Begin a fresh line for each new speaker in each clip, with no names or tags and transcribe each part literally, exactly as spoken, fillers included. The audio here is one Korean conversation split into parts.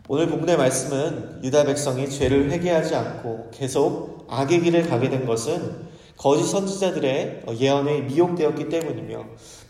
오늘 본문의 말씀은 유다 백성이 죄를 회개하지 않고 계속 악의 길을 가게 된 것은 거짓 선지자들의 예언에 미혹되었기 때문이며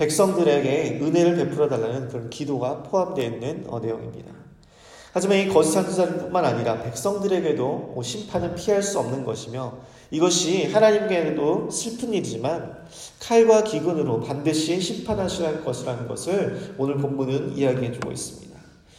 백성들에게 은혜를 베풀어 달라는 그런 기도가 포함되어 있는 내용입니다. 하지만 이 거짓 선지자뿐만 아니라 백성들에게도 심판은 피할 수 없는 것이며 이것이 하나님께도 슬픈 일이지만 칼과 기근으로 반드시 심판하실 것이라는 것을 오늘 본문은 이야기해주고 있습니다.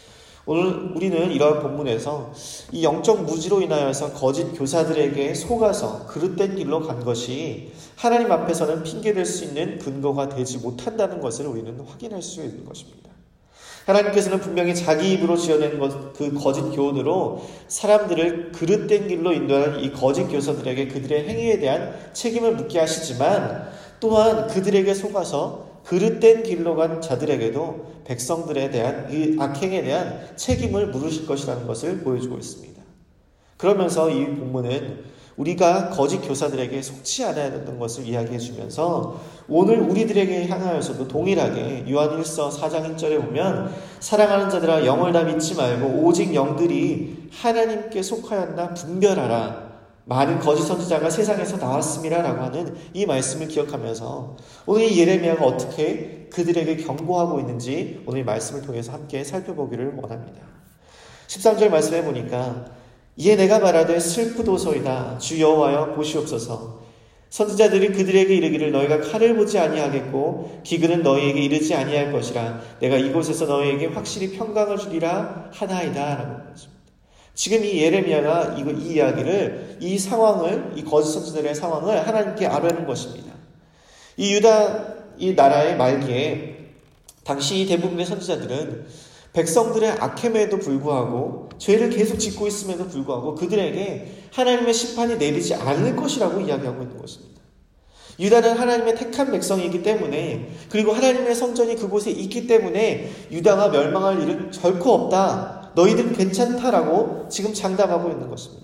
오늘 우리는 이러한 본문에서 이 영적 무지로 인하여서 거짓 교사들에게 속아서 그릇된 길로 간 것이 하나님 앞에서는 핑계될 수 있는 근거가 되지 못한다는 것을 우리는 확인할 수 있는 것입니다. 하나님께서는 분명히 자기 입으로 지어낸 것, 그 거짓 교훈으로 사람들을 그릇된 길로 인도하는 이 거짓 교사들에게 그들의 행위에 대한 책임을 묻게 하시지만 또한 그들에게 속아서 그릇된 길로 간 자들에게도 백성들에 대한 이 악행에 대한 책임을 물으실 것이라는 것을 보여주고 있습니다. 그러면서 이 본문은 우리가 거짓 교사들에게 속지 않아야 되는 것을 이야기해 주면서 오늘 우리들에게 향하여서도 동일하게 요한일서 사 장 일 절에 보면 사랑하는 자들아 영을 다 믿지 말고 오직 영들이 하나님께 속하였나 분별하라. 많은 거짓 선지자가 세상에서 나왔음이라 라고 하는 이 말씀을 기억하면서 오늘 이 예레미야가 어떻게 그들에게 경고하고 있는지 오늘 이 말씀을 통해서 함께 살펴보기를 원합니다. 십삼 절 말씀해 보니까 이에 내가 말하되 슬프도소이다 주 여호와여 보시옵소서 선지자들이 그들에게 이르기를 너희가 칼을 보지 아니하겠고 기근은 너희에게 이르지 아니할 것이라 내가 이곳에서 너희에게 확실히 평강을 주리라 하나이다 라고 말했습니다. 지금 이 예레미야가 이, 이 이야기를, 이 상황을, 이 거짓 선지자들의 상황을 하나님께 아뢰는 것입니다. 이 유다, 이 나라의 말기에 당시 대부분의 선지자들은 백성들의 악행에도 불구하고 죄를 계속 짓고 있음에도 불구하고 그들에게 하나님의 심판이 내리지 않을 것이라고 이야기하고 있는 것입니다. 유다는 하나님의 택한 백성이기 때문에 그리고 하나님의 성전이 그곳에 있기 때문에 유다가 멸망할 일은 결코 없다. 너희들은 괜찮다라고 지금 장담하고 있는 것입니다.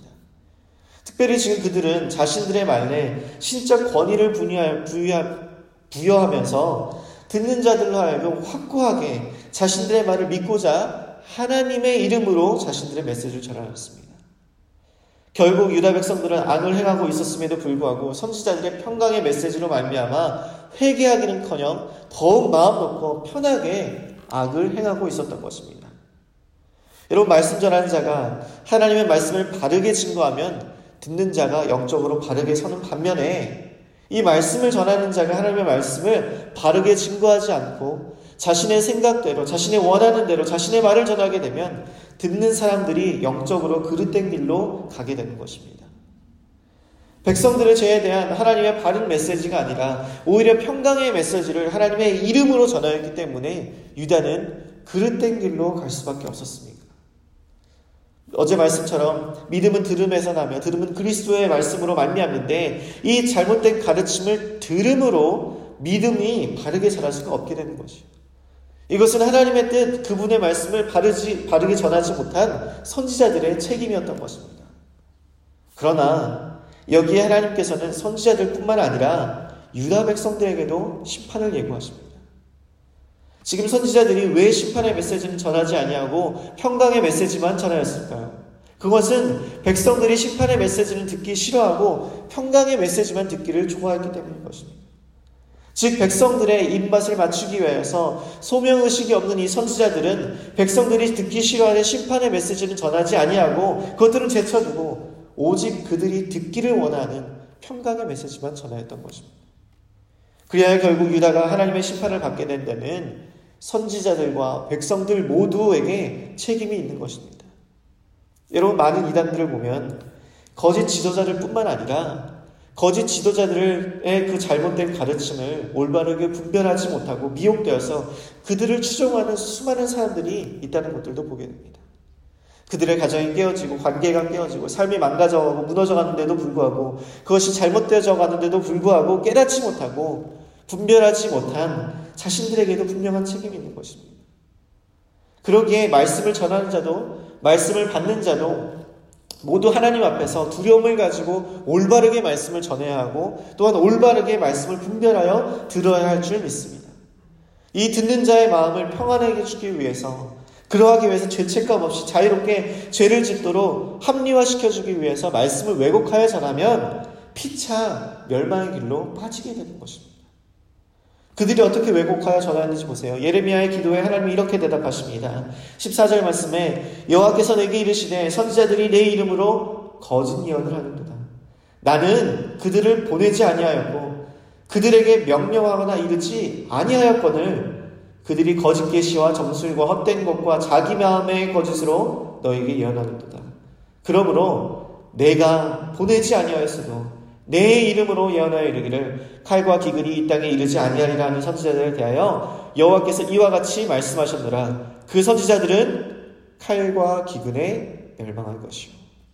특별히 지금 그들은 자신들의 말에 신적 권위를 부여하면서 듣는 자들로 하여금 확고하게 자신들의 말을 믿고자 하나님의 이름으로 자신들의 메시지를 전하였습니다. 결국 유다 백성들은 악을 행하고 있었음에도 불구하고 선지자들의 평강의 메시지로 말미암아 회개하기는커녕 더욱 마음 놓고 편하게 악을 행하고 있었던 것입니다. 여러분, 말씀 전하는 자가 하나님의 말씀을 바르게 증거하면 듣는 자가 영적으로 바르게 서는 반면에 이 말씀을 전하는 자가 하나님의 말씀을 바르게 증거하지 않고 자신의 생각대로, 자신의 원하는 대로 자신의 말을 전하게 되면 듣는 사람들이 영적으로 그릇된 길로 가게 되는 것입니다. 백성들의 죄에 대한 하나님의 바른 메시지가 아니라 오히려 평강의 메시지를 하나님의 이름으로 전하였기 때문에 유다는 그릇된 길로 갈 수밖에 없었습니다. 어제 말씀처럼 믿음은 들음에서 나며 들음은 그리스도의 말씀으로 말미암는데 이 잘못된 가르침을 들음으로 믿음이 바르게 자랄 수가 없게 되는 것이에요. 이것은 하나님의 뜻, 그분의 말씀을 바르지, 바르게 전하지 못한 선지자들의 책임이었던 것입니다. 그러나 여기에 하나님께서는 선지자들뿐만 아니라 유다 백성들에게도 심판을 예고하십니다. 지금 선지자들이 왜 심판의 메시지는 전하지 아니하고 평강의 메시지만 전하였을까요? 그것은 백성들이 심판의 메시지는 듣기 싫어하고 평강의 메시지만 듣기를 좋아했기 때문인 것입니다. 즉 백성들의 입맛을 맞추기 위해서 소명의식이 없는 이 선지자들은 백성들이 듣기 싫어하는 심판의 메시지는 전하지 아니하고 그것들은 제쳐두고 오직 그들이 듣기를 원하는 평강의 메시지만 전하였던 것입니다. 그래야 결국 유다가 하나님의 심판을 받게 된 데는 선지자들과 백성들 모두에게 책임이 있는 것입니다. 여러분, 많은 이단들을 보면 거짓 지도자들 뿐만 아니라 거짓 지도자들의 그 잘못된 가르침을 올바르게 분별하지 못하고 미혹되어서 그들을 추종하는 수많은 사람들이 있다는 것들도 보게 됩니다. 그들의 가정이 깨어지고 관계가 깨어지고 삶이 망가져가고 무너져가는데도 불구하고 그것이 잘못되어져 가는데도 불구하고 깨닫지 못하고 분별하지 못한 자신들에게도 분명한 책임이 있는 것입니다. 그러기에 말씀을 전하는 자도 말씀을 받는 자도 모두 하나님 앞에서 두려움을 가지고 올바르게 말씀을 전해야 하고 또한 올바르게 말씀을 분별하여 들어야 할 줄 믿습니다. 이 듣는 자의 마음을 평안하게 해주기 위해서 그러하기 위해서 죄책감 없이 자유롭게 죄를 짓도록 합리화시켜주기 위해서 말씀을 왜곡하여 전하면 피차 멸망의 길로 빠지게 되는 것입니다. 그들이 어떻게 왜곡하여 전하였는지 보세요. 예레미야의 기도에 하나님이 이렇게 대답하십니다. 십사 절 말씀에 여호와께서 내게 이르시되 선지자들이 내 이름으로 거짓 예언을 하는도다. 나는 그들을 보내지 아니하였고 그들에게 명령하거나 이르지 아니하였거늘 그들이 거짓 계시와 점술과 헛된 것과 자기 마음의 거짓으로 너에게 예언하는도다. 그러므로 내가 보내지 아니하였어도 내 이름으로 예언하여 이르기를 칼과 기근이 이 땅에 이르지 아니하리라 하는 선지자들에 대하여 여호와께서 이와 같이 말씀하셨노라. 그 선지자들은 칼과 기근에 멸망할 것이요.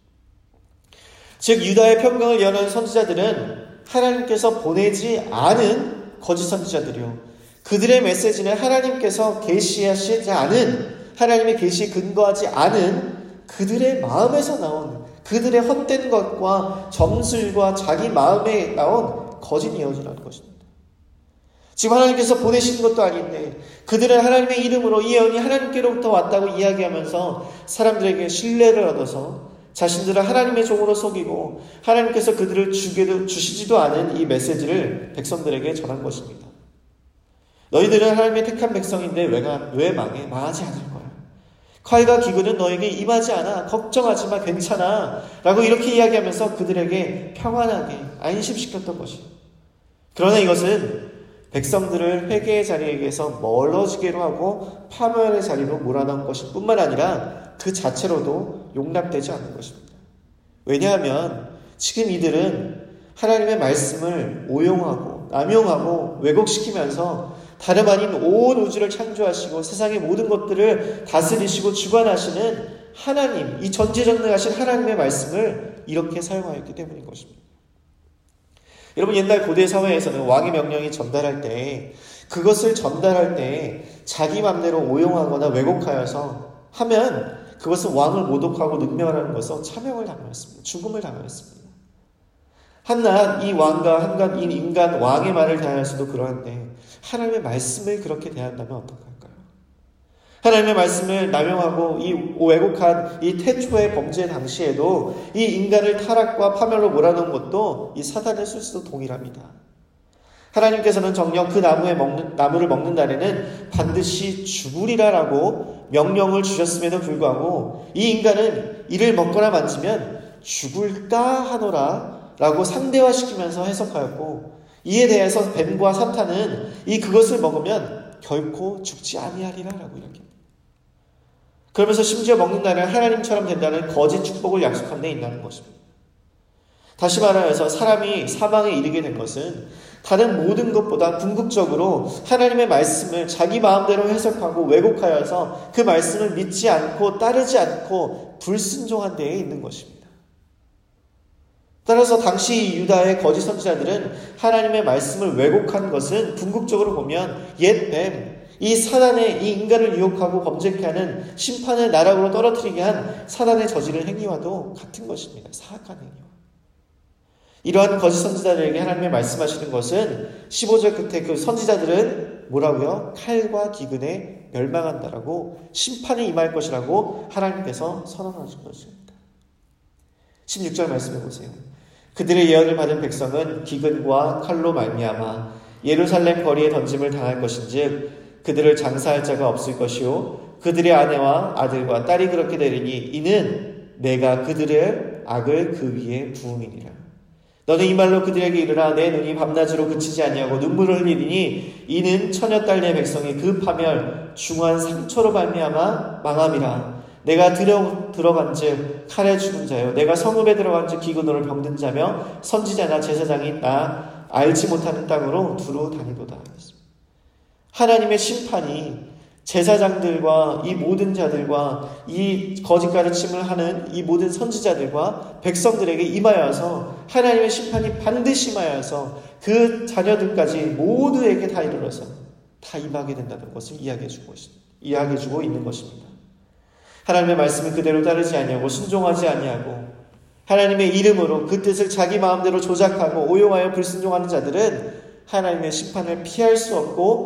즉 유다의 평강을 예언하는 선지자들은 하나님께서 보내지 않은 거짓 선지자들이요, 그들의 메시지는 하나님께서 계시하시지 않은, 하나님의 계시에 근거하지 않은 그들의 마음에서 나온, 그들의 헛된 것과 점술과 자기 마음에 나온 거짓 예언이라는 것입니다. 지금 하나님께서 보내신 것도 아닌데 그들은 하나님의 이름으로 이 예언이 하나님께로부터 왔다고 이야기하면서 사람들에게 신뢰를 얻어서 자신들을 하나님의 종으로 속이고 하나님께서 그들을 주게도, 주시지도 않은 이 메시지를 백성들에게 전한 것입니다. 너희들은 하나님의 택한 백성인데 왜, 왜 망해? 망하지 않을 거야. 칼과 기근은 너에게 임하지 않아. 걱정하지 마. 괜찮아. 라고 이렇게 이야기하면서 그들에게 평안하게 안심시켰던 것이에요. 그러나 이것은 백성들을 회개의 자리에서 멀어지게로 하고 파멸의 자리로 몰아넣은 것일 뿐만 아니라 그 자체로도 용납되지 않는 것입니다. 왜냐하면 지금 이들은 하나님의 말씀을 오용하고 남용하고 왜곡시키면서 다름 아닌 온 우주를 창조하시고 세상의 모든 것들을 다스리시고 주관하시는 하나님, 이 전지전능하신 하나님의 말씀을 이렇게 사용하였기 때문인 것입니다. 여러분, 옛날 고대 사회에서는 왕의 명령이 전달할 때 그것을 전달할 때 자기 맘대로 오용하거나 왜곡하여서 하면 그것은 왕을 모독하고 능멸하는 것으로 차명을 당하였습니다. 죽음을 당하였습니다. 한낱 이 왕과 한낱 이 인간 왕의 말을 대하여서도 그러한데 하나님의 말씀을 그렇게 대한다면 어떡할까요? 하나님의 말씀을 남용하고 이 왜곡한 이 태초의 범죄 당시에도 이 인간을 타락과 파멸로 몰아넣은 것도 이 사단의 술수도 동일합니다. 하나님께서는 정녕 그 나무에 먹는, 나무를 먹는 날에는 반드시 죽으리라라고 명령을 주셨음에도 불구하고 이 인간은 이를 먹거나 만지면 죽을까 하노라 라고 상대화시키면서 해석하였고, 이에 대해서 뱀과 사탄은 이 그것을 먹으면 결코 죽지 아니하리라라고 이야기합니다. 그러면서 심지어 먹는 날은 하나님처럼 된다는 거짓 축복을 약속한 데 있다는 것입니다. 다시 말하여서 사람이 사망에 이르게 된 것은 다른 모든 것보다 궁극적으로 하나님의 말씀을 자기 마음대로 해석하고 왜곡하여서 그 말씀을 믿지 않고 따르지 않고 불순종한 데에 있는 것입니다. 따라서 당시 유다의 거짓 선지자들은 하나님의 말씀을 왜곡한 것은 궁극적으로 보면 옛 뱀, 이 사단의 이 인간을 유혹하고 범죄케 하는 심판의 나락으로 떨어뜨리게 한 사단의 저지른 행위와도 같은 것입니다. 사악한 행위와. 이러한 거짓 선지자들에게 하나님의 말씀하시는 것은 십오 절 끝에 그 선지자들은 뭐라고요? 칼과 기근에 멸망한다라고, 심판이 임할 것이라고 하나님께서 선언하신 것입니다. 십육 절 말씀해 보세요. 그들의 예언을 받은 백성은 기근과 칼로 말미암아 예루살렘 거리에 던짐을 당할 것인즉 그들을 장사할 자가 없을 것이요 그들의 아내와 아들과 딸이 그렇게 되리니 이는 내가 그들의 악을 그 위에 부음이니라. 너는 이 말로 그들에게 이르라. 내 눈이 밤낮으로 그치지 아니하고 눈물을 흘리니 이는 처녀딸 내 백성이 그 파멸 중한 상처로 말미암아 망함이라. 내가 들어, 들어간즉 칼에 죽은 자요 내가 성읍에 들어간즉 기근으로 병든 자며 선지자나 제사장이 나 알지 못하는 땅으로 두루 다니도다. 하나님의 심판이 제사장들과 이 모든 자들과 이 거짓 가르침을 하는 이 모든 선지자들과 백성들에게 임하여서 하나님의 심판이 반드시 임하여서 그 자녀들까지 모두에게 다 이르러서 다 임하게 된다는 것을 이야기해주고, 이야기해주고 있는 것입니다. 하나님의 말씀을 그대로 따르지 아니하고 순종하지 아니하고 하나님의 이름으로 그 뜻을 자기 마음대로 조작하고 오용하여 불순종하는 자들은 하나님의 심판을 피할 수 없고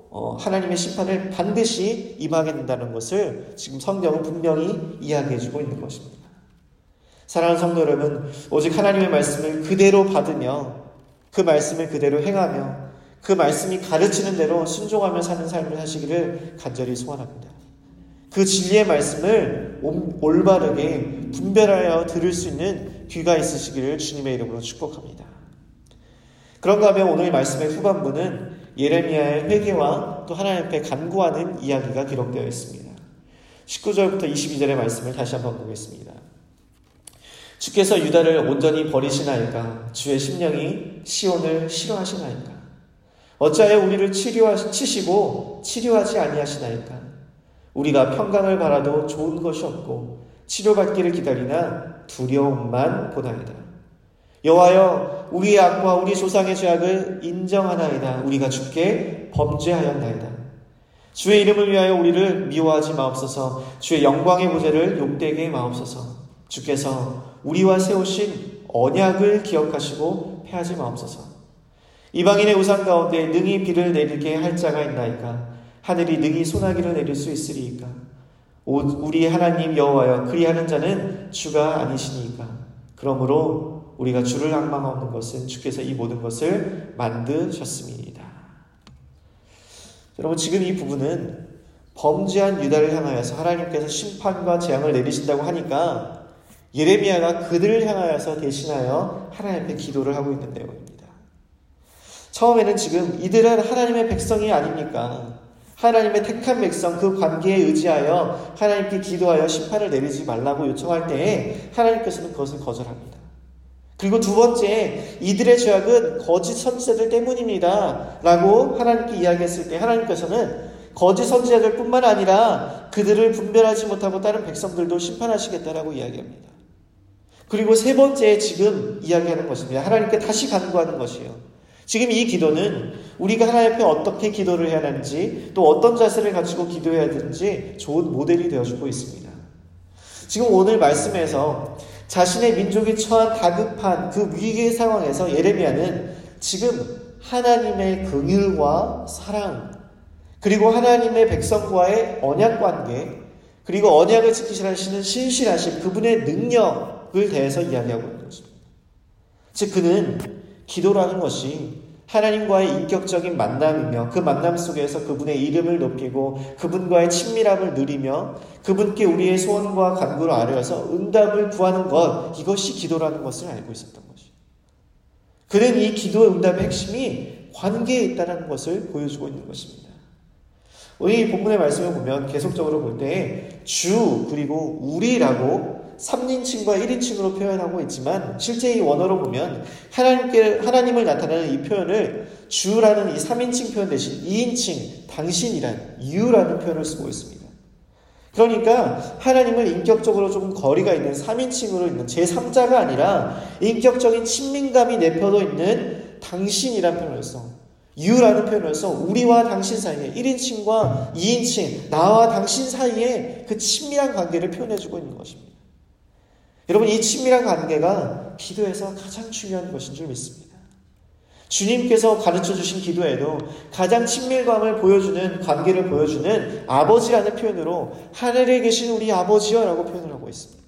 어, 하나님의 심판을 반드시 임하게 된다는 것을 지금 성경은 분명히 이야기해주고 있는 것입니다. 사랑하는 성도 여러분, 오직 하나님의 말씀을 그대로 받으며 그 말씀을 그대로 행하며 그 말씀이 가르치는 대로 순종하며 사는 삶을 사시기를 간절히 소원합니다. 그 진리의 말씀을 올바르게 분별하여 들을 수 있는 귀가 있으시기를 주님의 이름으로 축복합니다. 그런가 하면 오늘 말씀의 후반부는 예레미야의 회개와 또 하나님 앞에 간구하는 이야기가 기록되어 있습니다. 십구 절부터 이십이 절의 말씀을 다시 한번 보겠습니다. 주께서 유다를 온전히 버리시나이까? 주의 심령이 시온을 싫어하시나이까? 어찌하여 우리를 치료하, 치시고 치료하지 아니하시나이까? 우리가 평강을 바라도 좋은 것이 없고 치료받기를 기다리나 두려움만 보나이다. 여호와여, 우리의 악과 우리 조상의 죄악을 인정하나이다. 우리가 주께 범죄하였나이다. 주의 이름을 위하여 우리를 미워하지 마옵소서. 주의 영광의 보좌를 욕되게 마옵소서. 주께서 우리와 세우신 언약을 기억하시고 패하지 마옵소서. 이방인의 우상 가운데 능히 비를 내리게 할 자가 있나이까? 하늘이 능히 소나기를 내릴 수 있으리이까? 우리 하나님 여호와여, 그리하는 자는 주가 아니시니까? 그러므로 우리가 주를 앙망하는 것은 주께서 이 모든 것을 만드셨음이니이다. 여러분, 지금 이 부분은 범죄한 유다를 향하여서 하나님께서 심판과 재앙을 내리신다고 하니까 예레미야가 그들을 향하여서 대신하여 하나님 앞에 기도를 하고 있는 내용입니다. 처음에는 지금 이들은 하나님의 백성이 아닙니까? 하나님의 택한 백성, 그 관계에 의지하여 하나님께 기도하여 심판을 내리지 말라고 요청할 때에 하나님께서는 그것을 거절합니다. 그리고 두 번째, 이들의 죄악은 거짓 선지자들 때문입니다 라고 하나님께 이야기했을 때 하나님께서는 거짓 선지자들 뿐만 아니라 그들을 분별하지 못하고 다른 백성들도 심판하시겠다라고 이야기합니다. 그리고 세 번째, 지금 이야기하는 것입니다. 하나님께 다시 간구하는 것이에요. 지금 이 기도는 우리가 하나님 앞에 어떻게 기도를 해야 하는지, 또 어떤 자세를 갖추고 기도해야 되는지 좋은 모델이 되어주고 있습니다. 지금 오늘 말씀에서 자신의 민족이 처한 다급한 그 위기의 상황에서 예레미야는 지금 하나님의 긍휼과 사랑, 그리고 하나님의 백성과의 언약관계, 그리고 언약을 지키시는 신실하신 그분의 능력을 대해서 이야기하고 있는 것입니다. 즉 그는 기도라는 것이 하나님과의 인격적인 만남이며 그 만남 속에서 그분의 이름을 높이고 그분과의 친밀함을 누리며 그분께 우리의 소원과 간구를 아뢰어서 응답을 구하는 것, 이것이 기도라는 것을 알고 있었던 것이에요. 그는 이 기도의 응답의 핵심이 관계에 있다는 것을 보여주고 있는 것입니다. 우리 본문의 말씀을 보면 계속적으로 볼 때 주 그리고 우리라고 삼 인칭과 일 인칭으로 표현하고 있지만 실제 이 원어로 보면 하나님께, 하나님을 나타내는 이 표현을 주라는 이 삼 인칭 표현 대신 이 인칭 당신이란 you라는 표현을 쓰고 있습니다. 그러니까 하나님을 인격적으로 조금 거리가 있는 삼 인칭으로 있는 제삼자가 아니라 인격적인 친밀감이 내포되어 있는 당신이란 표현을 써. you라는 표현을 써 우리와 당신 사이에 일 인칭과 이 인칭, 나와 당신 사이에 그 친밀한 관계를 표현해주고 있는 것입니다. 여러분, 이 친밀한 관계가 기도에서 가장 중요한 것인 줄 믿습니다. 주님께서 가르쳐주신 기도에도 가장 친밀감을 보여주는, 관계를 보여주는 아버지라는 표현으로 하늘에 계신 우리 아버지여 라고 표현을 하고 있습니다.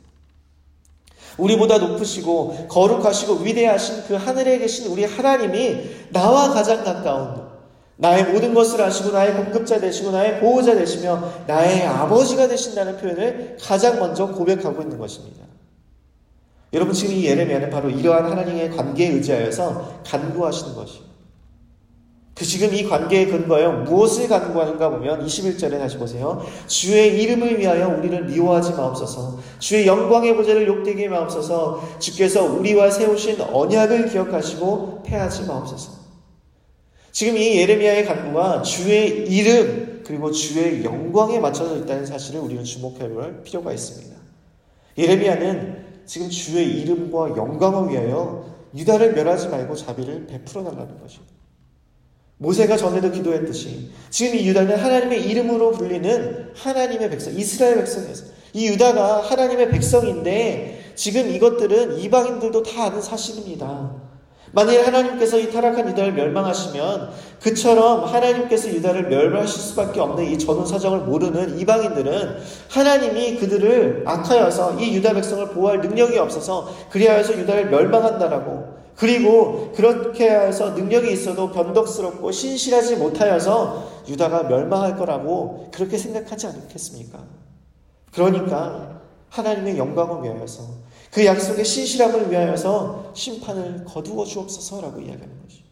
우리보다 높으시고 거룩하시고 위대하신 그 하늘에 계신 우리 하나님이 나와 가장 가까운, 나의 모든 것을 아시고 나의 공급자 되시고 나의 보호자 되시며 나의 아버지가 되신다는 표현을 가장 먼저 고백하고 있는 것입니다. 여러분, 지금 이 예레미야는 바로 이러한 하나님의 관계에 의지하여서 간구하시는 것이에요. 그 지금 이 관계의 근거에 무엇을 간구하는가 보면 이십일 절에 다시 보세요. 주의 이름을 위하여 우리를 미워하지 마옵소서. 주의 영광의 보좌를 욕되게 마옵소서. 주께서 우리와 세우신 언약을 기억하시고 패하지 마옵소서. 지금 이 예레미야의 간구가 주의 이름 그리고 주의 영광에 맞춰져 있다는 사실을 우리는 주목해 볼 필요가 있습니다. 예레미야는 지금 주의 이름과 영광을 위하여 유다를 멸하지 말고 자비를 베풀어 달라는 것입니다. 모세가 전에도 기도했듯이 지금 이 유다는 하나님의 이름으로 불리는 하나님의 백성, 이스라엘 백성이었어요. 이 유다가 하나님의 백성인데 지금 이것들은 이방인들도 다 아는 사실입니다. 만일 하나님께서 이 타락한 유다를 멸망하시면 그처럼 하나님께서 유다를 멸망하실 수밖에 없는 이 전후 사정을 모르는 이방인들은 하나님이 그들을 악하여서 이 유다 백성을 보호할 능력이 없어서 그리하여서 유다를 멸망한다라고, 그리고 그렇게 해서 능력이 있어도 변덕스럽고 신실하지 못하여서 유다가 멸망할 거라고 그렇게 생각하지 않겠습니까? 그러니까 하나님의 영광을 위하여서, 그 약속의 신실함을 위하여서 심판을 거두어 주옵소서라고 이야기하는 것이죠.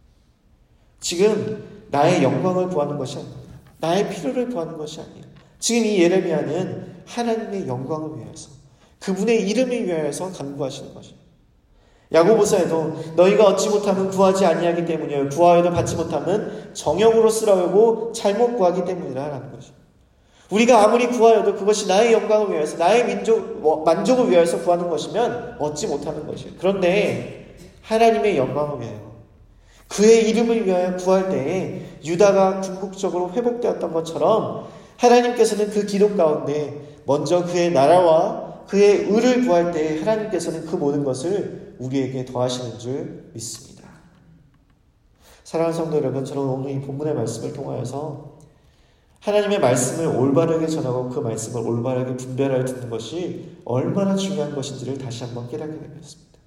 지금 나의 영광을 구하는 것이 아닙니다. 나의 필요를 구하는 것이 아니에요. 지금 이 예레미야는 하나님의 영광을 위하여서, 그분의 이름을 위하여서 간구하시는 것이에요. 야고보서에도 너희가 얻지 못하면 구하지 아니하기 때문이요 구하여도 받지 못하면 정욕으로 쓰라고 잘못 구하기 때문이라 라는 것이죠. 우리가 아무리 구하여도 그것이 나의 영광을 위해서, 나의 민족, 만족을 위해서 구하는 것이면 얻지 못하는 것이에요. 그런데 하나님의 영광을 위하여, 그의 이름을 위하여 구할 때에 유다가 궁극적으로 회복되었던 것처럼 하나님께서는 그 기록 가운데 먼저 그의 나라와 그의 의를 구할 때에 하나님께서는 그 모든 것을 우리에게 더하시는 줄 믿습니다. 사랑하는 성도 여러분, 저는 오늘 이 본문의 말씀을 통하여서 하나님의 말씀을 올바르게 전하고 그 말씀을 올바르게 분별하여 듣는 것이 얼마나 중요한 것인지를 다시 한번 깨닫게 되었습니다.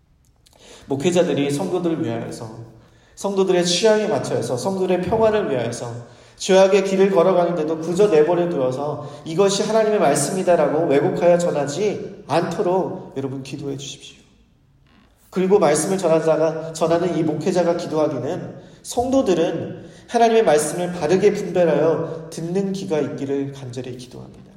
목회자들이 성도들을 위하여서, 성도들의 취향에 맞춰서, 성도들의 평안을 위하여서 죄악의 길을 걸어가는데도 그저 내버려 두어서 이것이 하나님의 말씀이다라고 왜곡하여 전하지 않도록 여러분 기도해 주십시오. 그리고 말씀을 전하자가, 전하는 이 목회자가 기도하기는 성도들은 하나님의 말씀을 바르게 분별하여 듣는 귀가 있기를 간절히 기도합니다.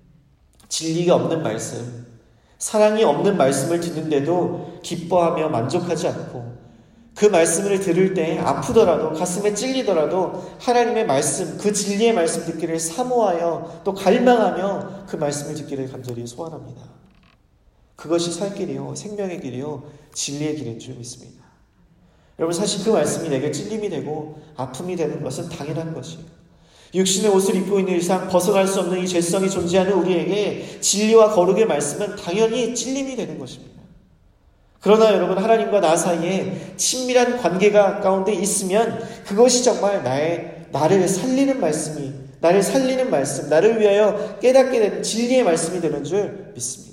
진리가 없는 말씀, 사랑이 없는 말씀을 듣는데도 기뻐하며 만족하지 않고 그 말씀을 들을 때 아프더라도, 가슴에 찔리더라도 하나님의 말씀, 그 진리의 말씀 듣기를 사모하여 또 갈망하며 그 말씀을 듣기를 간절히 소원합니다. 그것이 살 길이요, 생명의 길이요, 진리의 길인 줄 믿습니다. 여러분, 사실 그 말씀이 내게 찔림이 되고 아픔이 되는 것은 당연한 것이에요. 육신의 옷을 입고 있는 이상 벗어날 수 없는 이 죄성이 존재하는 우리에게 진리와 거룩의 말씀은 당연히 찔림이 되는 것입니다. 그러나 여러분, 하나님과 나 사이에 친밀한 관계가 가운데 있으면 그것이 정말 나의, 나를 살리는 말씀이, 나를 살리는 말씀, 나를 위하여 깨닫게 되는 진리의 말씀이 되는 줄 믿습니다.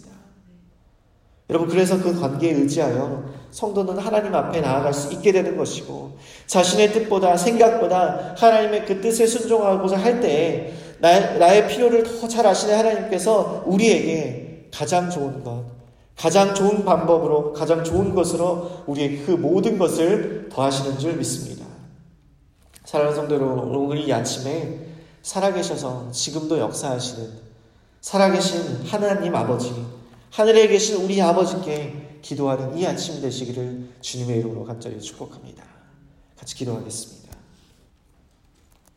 여러분, 그래서 그 관계에 의지하여 성도는 하나님 앞에 나아갈 수 있게 되는 것이고, 자신의 뜻보다, 생각보다 하나님의 그 뜻에 순종하고자 할 때에 나, 나의 필요를 더 잘 아시는 하나님께서 우리에게 가장 좋은 것, 가장 좋은 방법으로, 가장 좋은 것으로 우리의 그 모든 것을 더하시는 줄 믿습니다. 사랑하는 성도 여러분, 오늘 이 아침에 살아계셔서 지금도 역사하시는 살아계신 하나님 아버지, 하늘에 계신 우리 아버지께 기도하는 이 아침 되시기를 주님의 이름으로 간절히 축복합니다. 같이 기도하겠습니다.